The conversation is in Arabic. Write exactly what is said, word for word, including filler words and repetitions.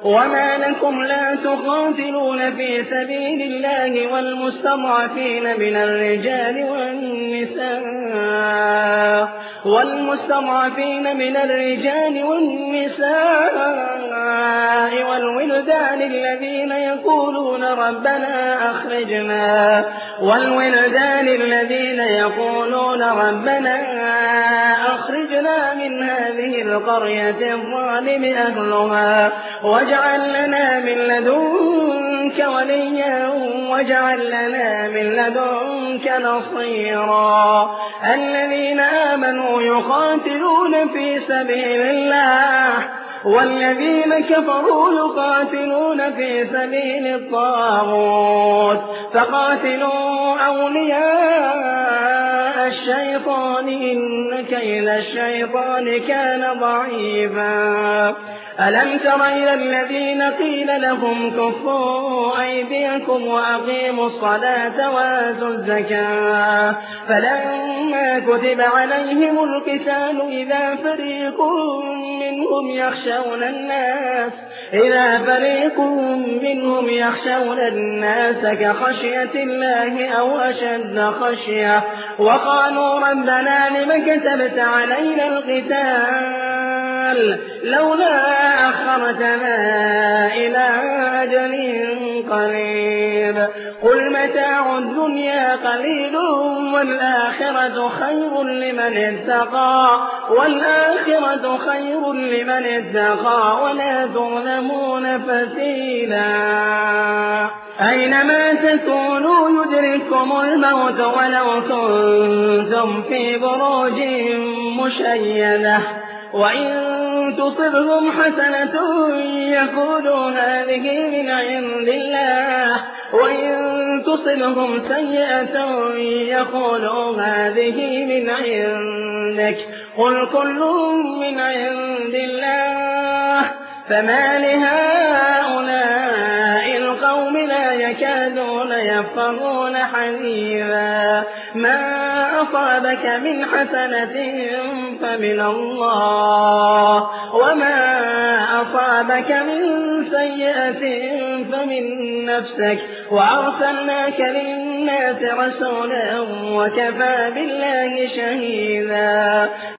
وما لكم لا تقاتلون في سبيل الله والمستضعفين من الرجال والنساء والمستضعفين من الرجال والنساء والولدان الذين يقولون ربنا أخرجنا والولدان الذين يقولون ربنا أخرجنا من هذه القرية الظالم أهلها واجعل لنا من لدنك وليا واجعل لنا من لدنك نصيرا. الذين آمنوا يقاتلون في سبيل الله والذين كفروا يقاتلون في سبيل الطاغوت فقاتلوا أولياء الشيطان إن كيد الشيطان كان ضعيفا. ألم تر إلى الذين قيل لهم كفوا أيديكم وأقيموا الصلاة وآتوا الزكاة فلما كتب عليهم القتال إذا فريق منهم يخشون الناس إذا فريق منهم يخشون الناس كخشية الله أو أشد خشية وقالوا ربنا لم كتبت علينا القتال لولا أخرتنا إلى أجل قريب قل متاع الدنيا قليل والآخرة خير لمن اتقى والآخرة خير لمن اتقى ولا تظلمون فتيلا. أينما تكونوا يدرككم الموت ولو كنتم في بروج مشيدة وإن تصبهم حسنة يقولوا هذه من عند الله وإن تصبهم سيئة يقولوا هذه من عندك قل كل من عند الله فما لهؤلاء القوم لا يكادون يفقهون حديثا. ما أصابك من حسنة فمن الله وما أصابك من سيئة فمن نفسك وأرسلناك للناس رسولا وكفى بالله شهيدا.